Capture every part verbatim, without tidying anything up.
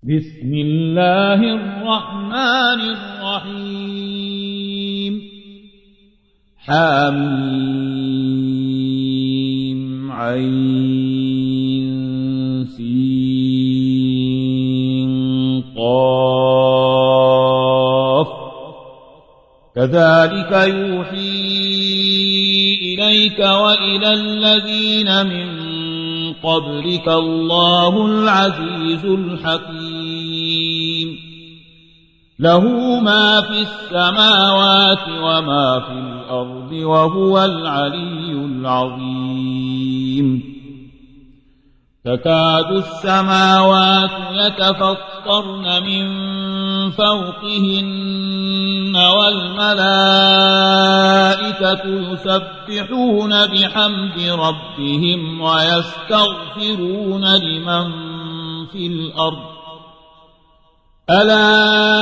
بسم الله الرحمن الرحيم حميم عين سين قاف كذلك يوحي إليك وإلى الذين من قبلك الله العزيز الحكيم له ما في السماوات وما في الأرض وهو العلي العظيم تكاد السماوات يتفطرن من فوقهن والملائكة يسبحون بحمد ربهم ويستغفرون لمن في الأرض ألا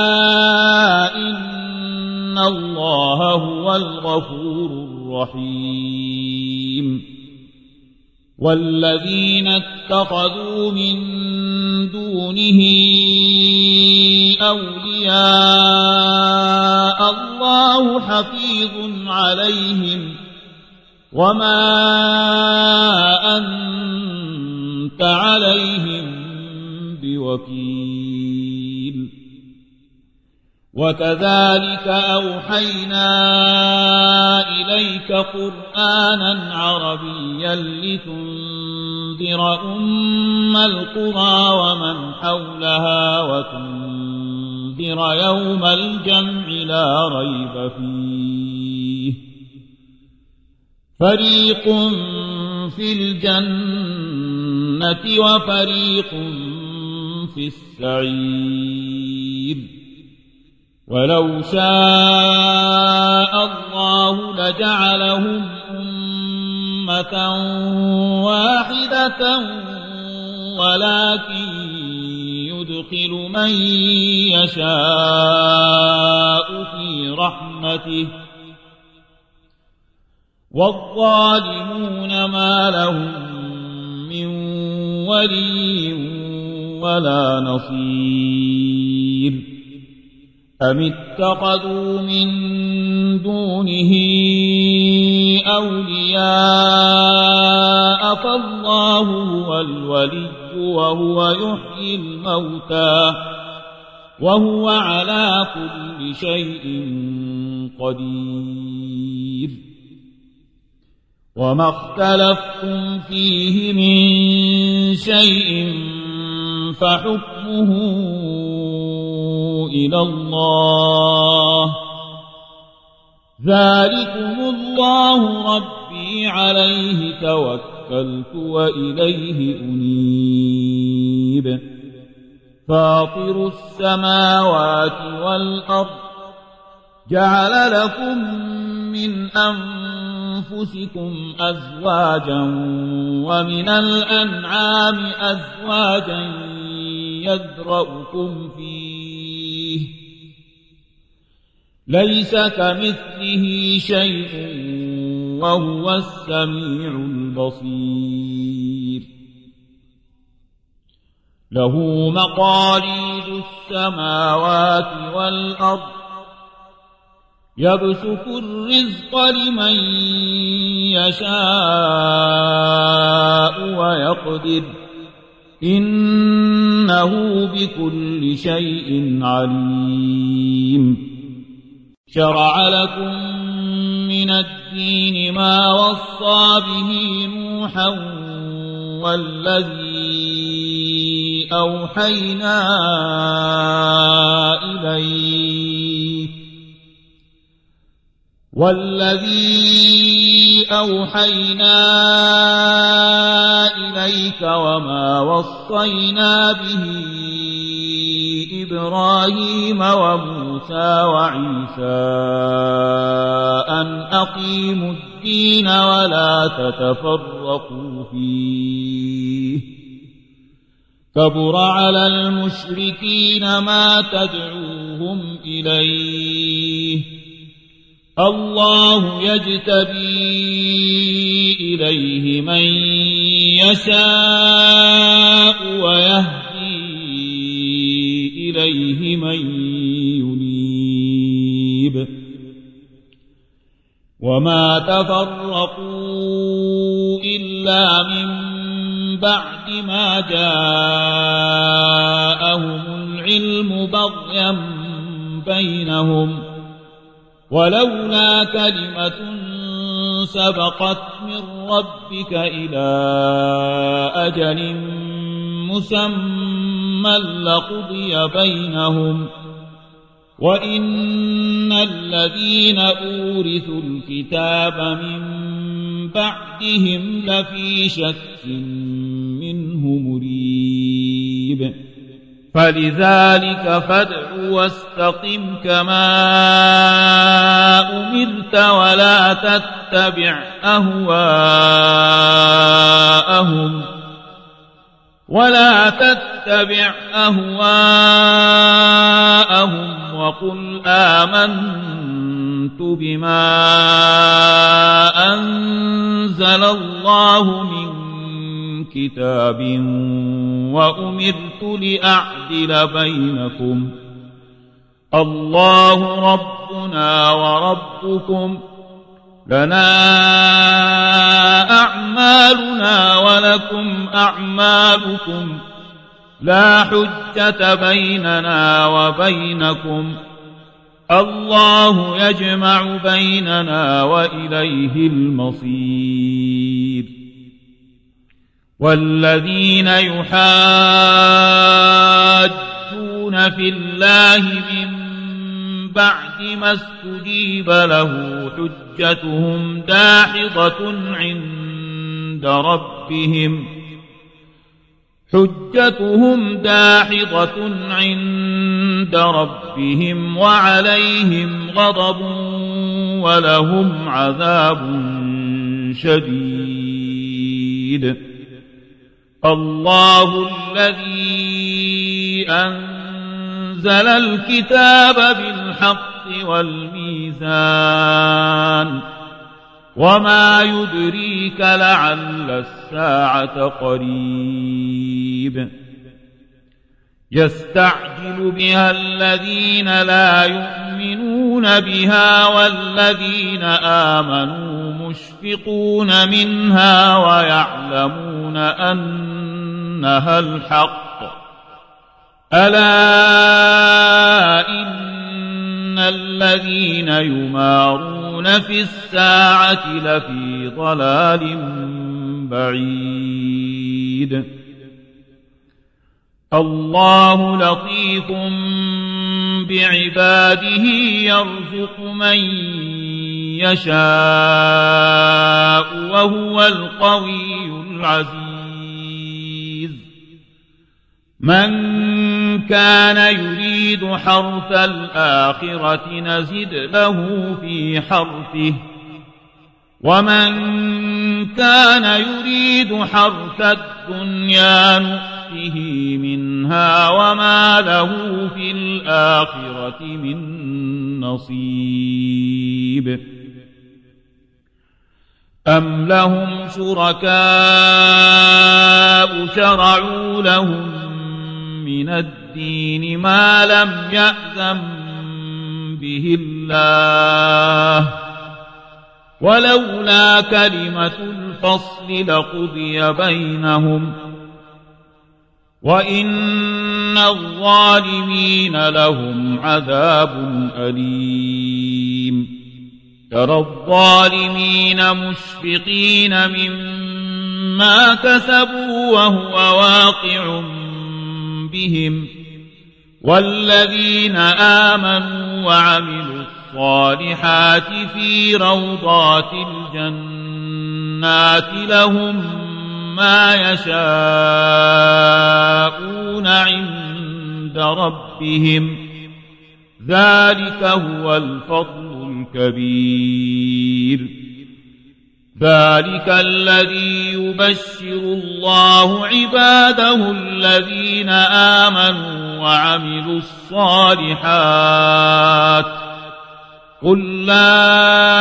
إن الله هو الغفور الرحيم والذين اتخذوا من دونه أولياء الله حفيظ عليهم وما أنت عليهم بوكيل وكذلك أوحينا إليك قرآنا عربيا لتنذر أم القرى ومن حولها وتنذر يوم الجمع لا ريب فيه فريق في الجنة وفريق في السعير ولو شاء الله لجعلهم أمة واحدة ولكن يدخل من يشاء في رحمته والظالمون ما لهم من ولي ولا نصير أم اتخذوا من دونه أولياء فالله هو الولي وهو يحيي الموتى وهو على كل شيء قدير وما اختلفتم فيه من شيء فحكمه إلى الله ذلكم الله ربي عليه توكلت وإليه أنيب فاطر السماوات والأرض جعل لكم من أنفسكم أزواجا ومن الأنعام أزواجا يذرأكم فيه ليس كمثله شيء وهو السميع البصير له مقاليد السماوات والأرض يبسط الرزق لمن يشاء ويقدر إنه بكل شيء عليم شرع لكم من الدين ما وصى به نوحا والذي أوحينا إليك والذي أوحينا إليك وما وصينا به إبراهيم وموسى وعيسى أن أقيموا الدين ولا تتفرقوا فيه كبر على المشركين ما تدعوهم إليه الله يجتبي إليه من يشاء ويهدي إليه من ينيب وما تفرقوا إلا من بعد ما جاءهم العلم بغيا بينهم ولولا كلمة سبقت من ربك إلى أجل مسمى لقضي بينهم وإن الذين أورثوا الكتاب من بعدهم لفي شك منه مريب فلذلك فادع واستقم كما أمرت ولا تتبع أهواءهم ولا تتبع أهواءهم وقل آمنت بما أنزل الله من كتاب وأمرت لأعدل بينكم الله ربنا وربكم لنا أعمالنا ولكم أعمالكم لا حجة بيننا وبينكم الله يجمع بيننا وإليه المصير والذين يحاجون في الله من بعد ما استجيب له حجتهم داحضة عند ربهم حجتهم داحضة عند ربهم وعليهم غضب ولهم عذاب شديد الله الذي أنزل الكتاب بالحق والميزان وما يدريك لعل الساعة قريب يستعجل بها الذين لا يؤمنون بها والذين آمنوا مشفقون منها ويعلمون أنها الحق ألا إن الذين يمارون في الساعة لفي ضلال بعيد الله لطيف بعباده يرزق من يشاء وهو القوي العزيز من كان يريد حرث الآخرة نزد له في حرثه ومن كان يريد حرث الدنيا نؤته منها وما له في الآخرة من نصيب أم لهم شركاء شرعوا لهم من الدين ما لم يأذن به الله ولولا كلمة الفصل لقضي بينهم وإن الظالمين لهم عذاب أليم ترى الظالمين مشفقين مما كسبوا وهو واقع بهم والذين آمنوا وعملوا الصالحات في روضات الجنات لهم ما يشاءون عند ربهم ذلك هو الفضل الكبير ذلك الذي يبشر الله عباده الذين آمنوا وعملوا الصالحات قل لا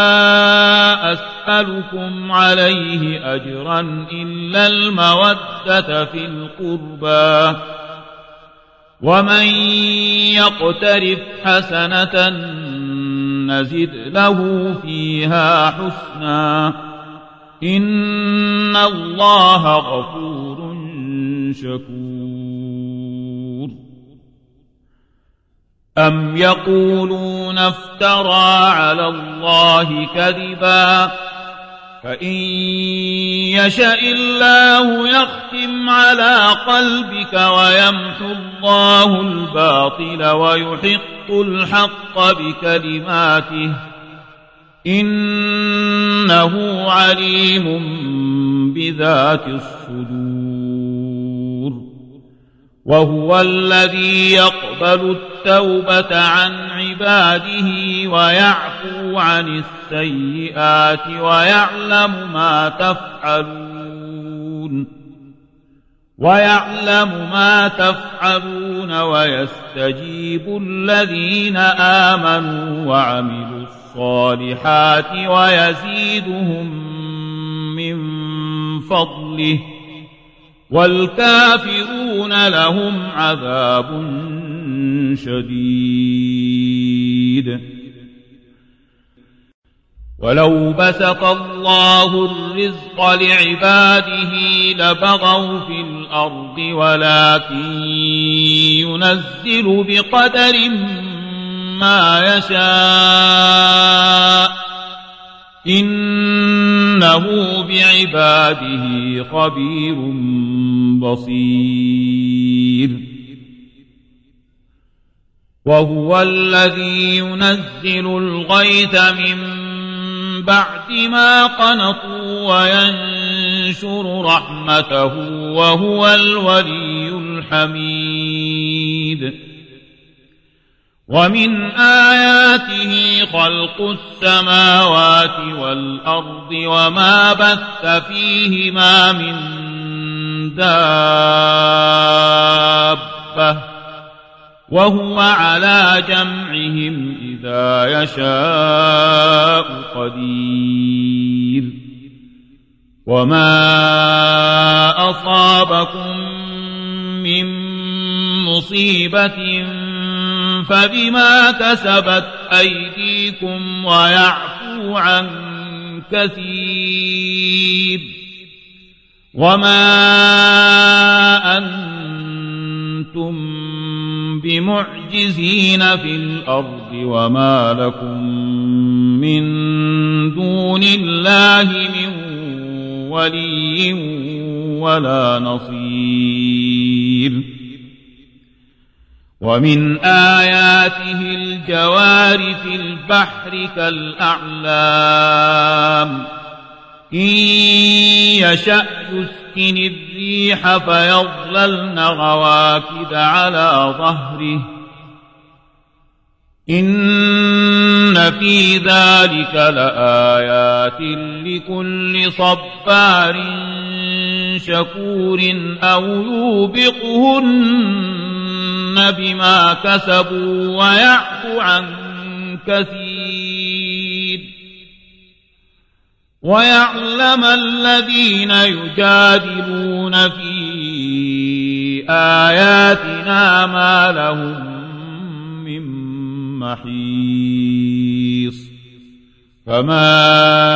أسألكم عليه أجرا إلا المودة في القربى ومن يقترف حسنة نزد له فيها حسنا إن الله غفور شكور أم يقولون افترى على الله كذبا فإن يشاء الله يختم على قلبك ويمحو الله الباطل ويحق الحق بكلماته إنه عليم بذات الصدور وهو الذي يقبل التوبة عن عباده ويعفو عن السيئات ويعلم ما تفعلون ويعلم ما تفعلون ويستجيب الذين آمنوا وعملوا الصالحات ويزيدهم من فضله والكافرون لهم عذاب شديد ولو بسط الله الرزق لعباده لبغوا في الأرض ولكن ينزل بقدر ما يشاء إنه بعباده خبير بصير وهو الذي ينزل الغيث من بعد ما قنطوا وينشر رحمته وهو الولي الحميد ومن آياته خلق السماوات والأرض وما بث فيهما من دابة وهو على جمعهم إذا يشاء قدير وما أصابكم من مصيبة فبما كسبت أيديكم ويعفو عن كثير وما أنتم بمعجزين في الأرض وما لكم من دون الله من ولي ولا نصير ومن آياته الجوار في البحر كالأعلام إن يشأ يسكن الريح فيظللن رواكد على ظهره إن في ذلك لآيات لكل صبار شكور أو يوبقهن بما كسبوا ويعفو عن كثير ويعلم الذين يجادلون في آياتنا ما لهم من محيص فما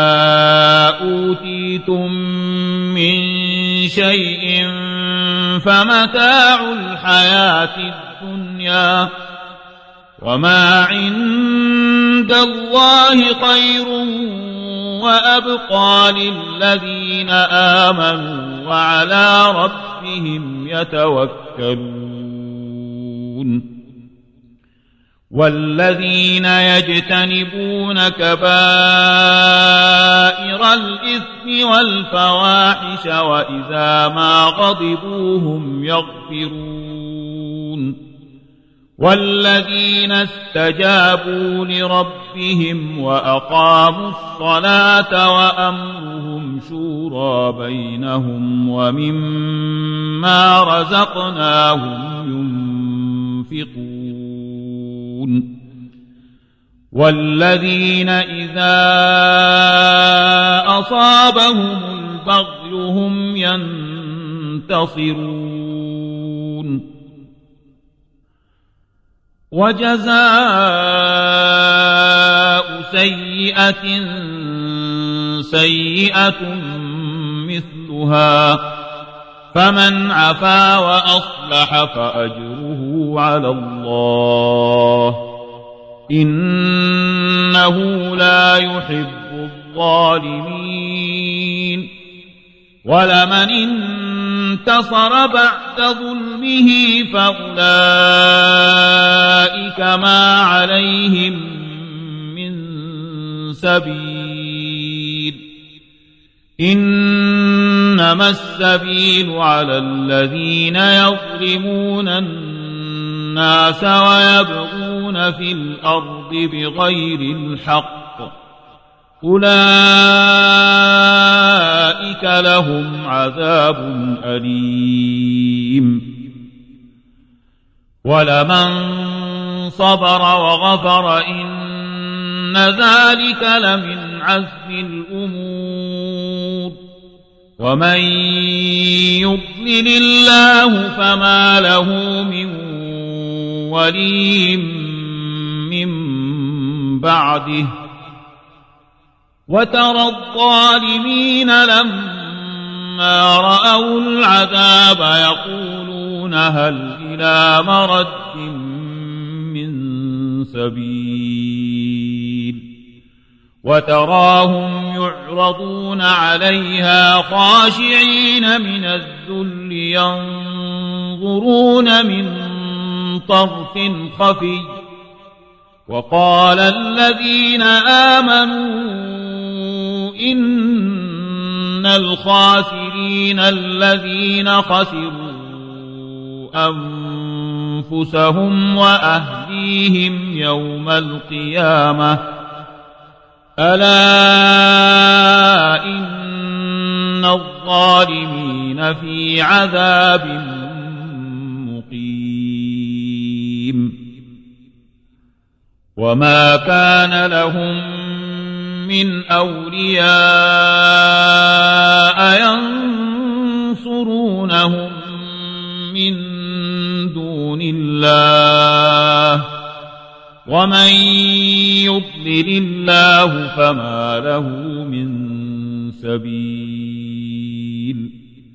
أوتيتم من شيء فمتاع الحياة الدنيا وما عند الله خير وأبقى للذين آمنوا وعلى ربهم يتوكلون والذين يجتنبون كبائر الإثم والفواحش وإذا ما غضبوا هم يغفرون والذين استجابوا لربهم وأقاموا الصلاة وأمرهم شورى بينهم ومما رزقناهم ينفقون والذين إذا أصابهم البغي هم ينتصرون وجزاء سيئة سيئة مثلها فمن عفا وأصلح فأجره على الله إنه لا يحب الظالمين ولمن انتصر بعد ظلمه فأولئك ما عليهم من سبيل إنما السبيل على الذين يظلمون الناس ويبغون في الأرض بغير الحق أولئك لهم عذاب أليم ولمن صبر وغفر إن ذلك لمن عزم الأمور ومن يضلل الله فما له من ولي من بعده وترى الظالمين لما رأوا العذاب يقولون هل إلى مرد من سبيل وتراهم يعرضون عليها خاشعين من الذل ينظرون من طرف خفي وقال الذين آمنوا إن الخاسرين الذين خسروا أنفسهم وأهليهم يوم القيامة ألا إن الظالمين في عذاب مقيم وما كان لهم من أولياء ينصرونهم من دون الله ومن يضلل الله فما له من سبيل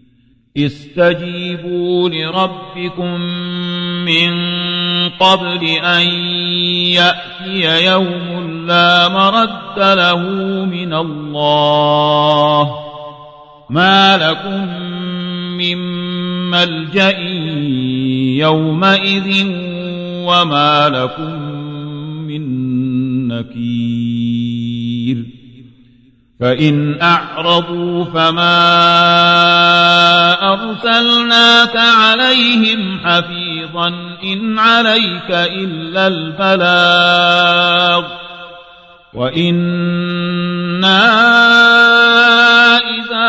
استجيبوا لربكم من قبل أن يأتي يوم لا مرد له من الله ما لكم من ملجأ يومئذ وما لكم من نكير فإن أعرضوا فما أرسلناك عليهم حفيظا إن عليك إلا البلاغ وإنا إذا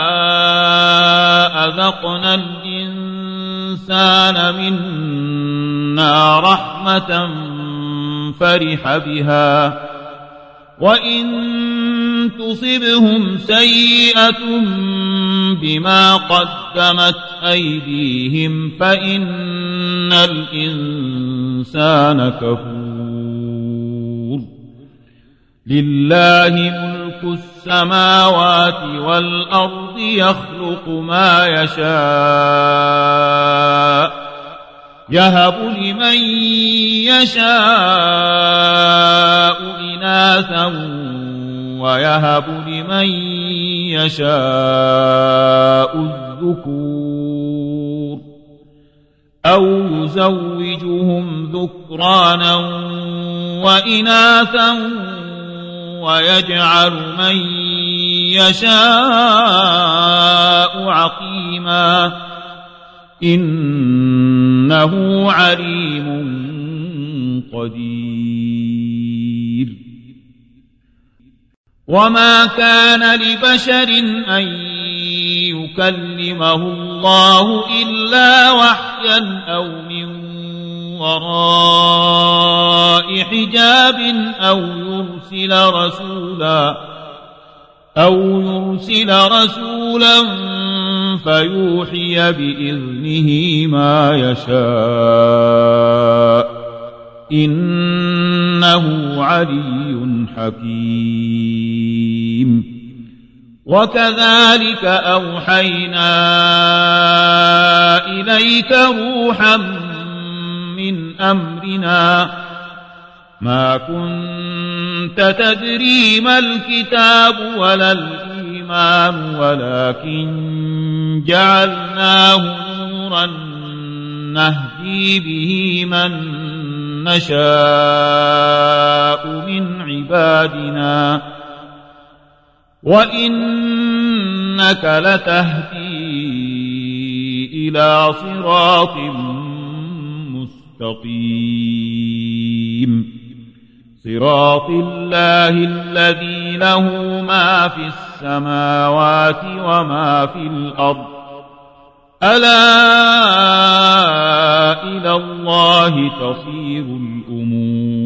أذقنا الإنسان منا رحمة فرح بها وإن تصبهم سيئة بما قدمت أيديهم فإن الإنسان كفور لله ملك السماوات والأرض يخلق ما يشاء يهب لمن يشاء إناثا ويهب لمن يشاء الذكور أو يزوجهم ذكرانا وإناثا ويجعل من يشاء عقيما إنه عليم قدير وما كان لبشر أن يكلمه الله إلا وحيا أو من وراء حجاب أو يرسل رسولا أو يرسل رسولا فيوحي بإذنه ما يشاء إنه علي حكيم وكذلك أوحينا إليك روحا من أمرنا ما كنت تدري ما الكتاب ولا الإيمان ولكن جعلناه نورا نهدي به من نشاء من عبادنا وإنك لتهدي إلى صراط مستقيم صراط الله الذي له ما في السماوات وما في الأرض ألا إلى الله تصير الأمور